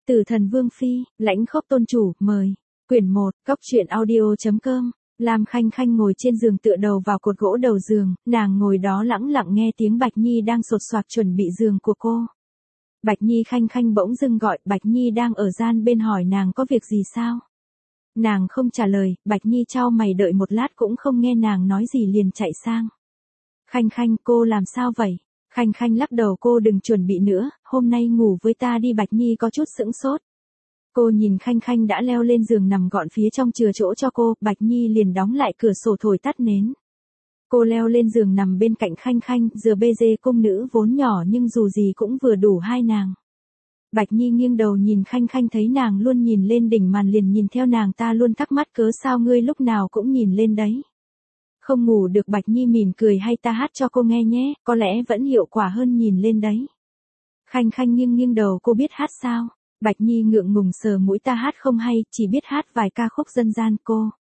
Tử Thần Vương Phi, Lãnh Khốc Tôn Chủ, mời. Quyển 1, Cóc truyện audio.com. Lam Khanh Khanh ngồi trên giường tựa đầu vào cột gỗ đầu giường, nàng ngồi đó lẳng lặng nghe tiếng Bạch Nhi đang sột soạt chuẩn bị giường của cô. Bạch Nhi Khanh Khanh bỗng dưng gọi, Bạch Nhi đang ở gian bên hỏi nàng có việc gì sao? Nàng không trả lời, Bạch Nhi chau mày đợi một lát cũng không nghe nàng nói gì liền chạy sang. Khanh Khanh, cô làm sao vậy? Khanh Khanh lắc đầu, cô đừng chuẩn bị nữa, hôm nay ngủ với ta đi. Bạch Nhi có chút sững sốt. Cô nhìn Khanh Khanh đã leo lên giường nằm gọn phía trong chừa chỗ cho cô, Bạch Nhi liền đóng lại cửa sổ thổi tắt nến. Cô leo lên giường nằm bên cạnh Khanh Khanh, giờ bê dê cung nữ vốn nhỏ nhưng dù gì cũng vừa đủ hai nàng. Bạch Nhi nghiêng đầu nhìn Khanh Khanh thấy nàng luôn nhìn lên đỉnh màn liền nhìn theo nàng, ta luôn thắc mắc cớ sao ngươi lúc nào cũng nhìn lên đấy. Không ngủ được. Bạch Nhi mỉm cười, hay ta hát cho cô nghe nhé, có lẽ vẫn hiệu quả hơn nhìn lên đấy. Khanh Khanh nghiêng đầu, cô biết hát sao? Bạch Nhi ngượng ngùng sờ mũi, ta hát không hay, chỉ biết hát vài ca khúc dân gian.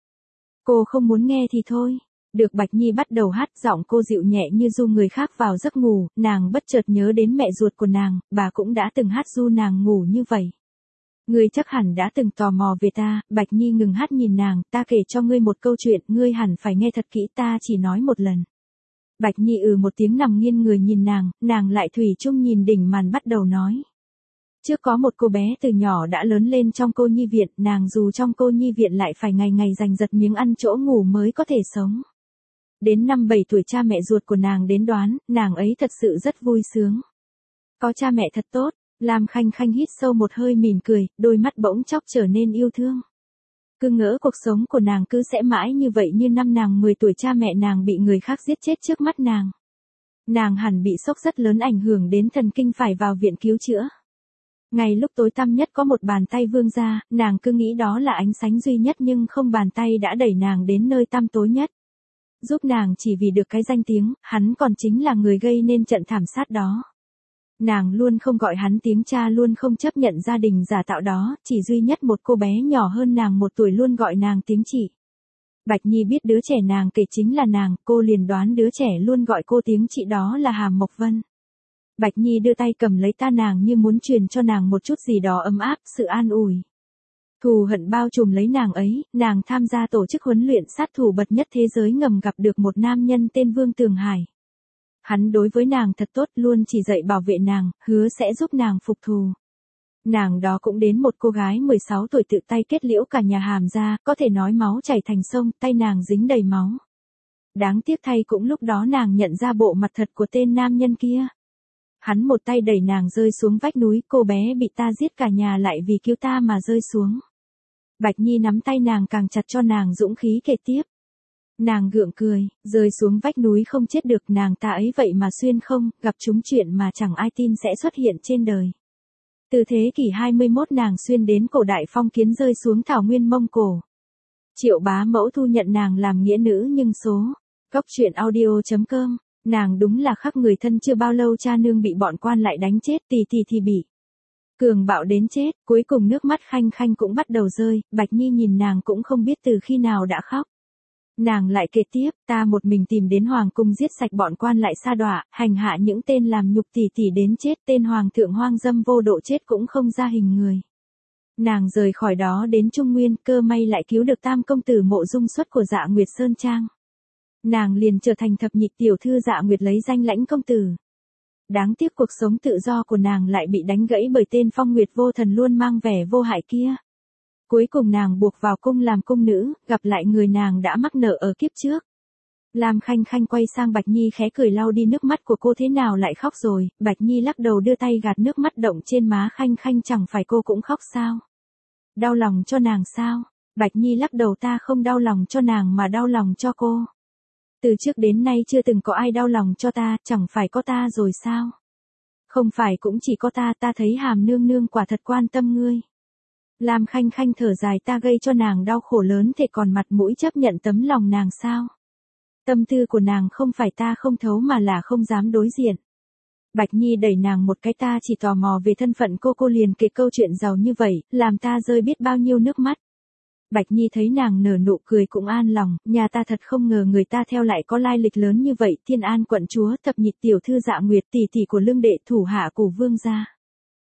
Cô không muốn nghe thì thôi. Được. Bạch Nhi bắt đầu hát, giọng cô dịu nhẹ như du người khác vào giấc ngủ, nàng bất chợt nhớ đến mẹ ruột của nàng, bà cũng đã từng hát du nàng ngủ như vậy. Ngươi chắc hẳn đã từng tò mò về ta. Bạch Nhi ngừng hát nhìn nàng, ta kể cho ngươi một câu chuyện, ngươi hẳn phải nghe thật kỹ, ta chỉ nói một lần. Bạch Nhi một tiếng nằm nghiêng người nhìn nàng lại thủy chung nhìn đỉnh màn bắt đầu nói. Trước có một cô bé từ nhỏ đã lớn lên trong cô nhi viện, nàng dù trong cô nhi viện lại phải ngày ngày giành giật miếng ăn chỗ ngủ mới có thể sống. Đến năm 7 tuổi cha mẹ ruột của nàng đến đoán, nàng ấy thật sự rất vui sướng. Có cha mẹ thật tốt. Lam Khanh Khanh hít sâu một hơi mỉm cười, đôi mắt bỗng chốc trở nên yêu thương. Cứ ngỡ cuộc sống của nàng cứ sẽ mãi như vậy, như năm nàng 10 tuổi cha mẹ nàng bị người khác giết chết trước mắt nàng. Nàng hẳn bị sốc rất lớn, ảnh hưởng đến thần kinh, phải vào viện cứu chữa. Ngày lúc tối tăm nhất có một bàn tay vươn ra, nàng cứ nghĩ đó là ánh sáng duy nhất nhưng không, bàn tay đã đẩy nàng đến nơi tăm tối nhất. Giúp nàng chỉ vì được cái danh tiếng, hắn còn chính là người gây nên trận thảm sát đó. Nàng luôn không gọi hắn tiếng cha, luôn không chấp nhận gia đình giả tạo đó, chỉ duy nhất một cô bé nhỏ hơn nàng 1 tuổi luôn gọi nàng tiếng chị. Bạch Nhi biết đứa trẻ nàng kể chính là nàng, cô liền đoán đứa trẻ luôn gọi cô tiếng chị đó là Hàm Mộc Vân. Bạch Nhi đưa tay cầm lấy ta nàng như muốn truyền cho nàng một chút gì đó ấm áp, sự an ủi. Thù hận bao trùm lấy nàng ấy, nàng tham gia tổ chức huấn luyện sát thủ bậc nhất thế giới, ngầm gặp được một nam nhân tên Vương Tường Hải. Hắn đối với nàng thật tốt, luôn chỉ dạy bảo vệ nàng, hứa sẽ giúp nàng phục thù. Nàng đó cũng đến một cô gái 16 tuổi tự tay kết liễu cả nhà Hàm gia, có thể nói máu chảy thành sông, tay nàng dính đầy máu. Đáng tiếc thay cũng lúc đó nàng nhận ra bộ mặt thật của tên nam nhân kia. Hắn một tay đẩy nàng rơi xuống vách núi, cô bé bị ta giết, cả nhà lại vì cứu ta mà rơi xuống. Bạch Nhi nắm tay nàng càng chặt cho nàng dũng khí kể tiếp. Nàng gượng cười, rơi xuống vách núi không chết được, nàng ta ấy vậy mà xuyên không, gặp chúng chuyện mà chẳng ai tin sẽ xuất hiện trên đời. Từ thế kỷ 21 nàng xuyên đến cổ đại phong kiến, rơi xuống thảo nguyên Mông Cổ. Triệu Bá Mẫu thu nhận nàng làm nghĩa nữ, nhưng số. Cóc truyện audio.com. Nàng đúng là khắc người thân, chưa bao lâu cha nương bị bọn quan lại đánh chết, tì thì bị cường bạo đến chết, cuối cùng nước mắt Khanh Khanh cũng bắt đầu rơi. Bạch Nhi nhìn nàng cũng không biết từ khi nào đã khóc. Nàng lại kể tiếp, ta một mình tìm đến hoàng cung, giết sạch bọn quan lại sa đọa, hành hạ những tên làm nhục tỷ đến chết, tên hoàng thượng hoang dâm vô độ chết cũng không ra hình người. Nàng rời khỏi đó đến Trung Nguyên, cơ may lại cứu được tam công tử Mộ Dung Xuất của Dạ Nguyệt Sơn Trang. Nàng liền trở thành thập nhị tiểu thư Dạ Nguyệt, lấy danh Lãnh công tử. Đáng tiếc cuộc sống tự do của nàng lại bị đánh gãy bởi tên Phong Nguyệt Vô Thần luôn mang vẻ vô hại kia. Cuối cùng nàng buộc vào cung làm cung nữ, gặp lại người nàng đã mắc nợ ở kiếp trước. Lam Khanh Khanh quay sang Bạch Nhi khẽ cười, lau đi nước mắt của cô, thế nào lại khóc rồi? Bạch Nhi lắc đầu đưa tay gạt nước mắt động trên má Khanh Khanh, chẳng phải cô cũng khóc sao? Đau lòng cho nàng sao? Bạch Nhi lắc đầu, ta không đau lòng cho nàng mà đau lòng cho cô. Từ trước đến nay chưa từng có ai đau lòng cho ta, chẳng phải có ta rồi sao? Không phải cũng chỉ có ta thấy Hàm nương nương quả thật quan tâm ngươi. Lam Khanh Khanh thở dài, ta gây cho nàng đau khổ lớn thế còn mặt mũi chấp nhận tấm lòng nàng sao? Tâm tư của nàng không phải ta không thấu mà là không dám đối diện. Bạch Nhi đẩy nàng một cái, ta chỉ tò mò về thân phận cô liền kể câu chuyện giàu như vậy, làm ta rơi biết bao nhiêu nước mắt. Bạch Nhi thấy nàng nở nụ cười cũng an lòng, nhà ta thật không ngờ người ta theo lại có lai lịch lớn như vậy, Thiên An quận chúa, thập nhị tiểu thư Dạ Nguyệt, tỷ của Lương đệ, thủ hạ của Vương gia.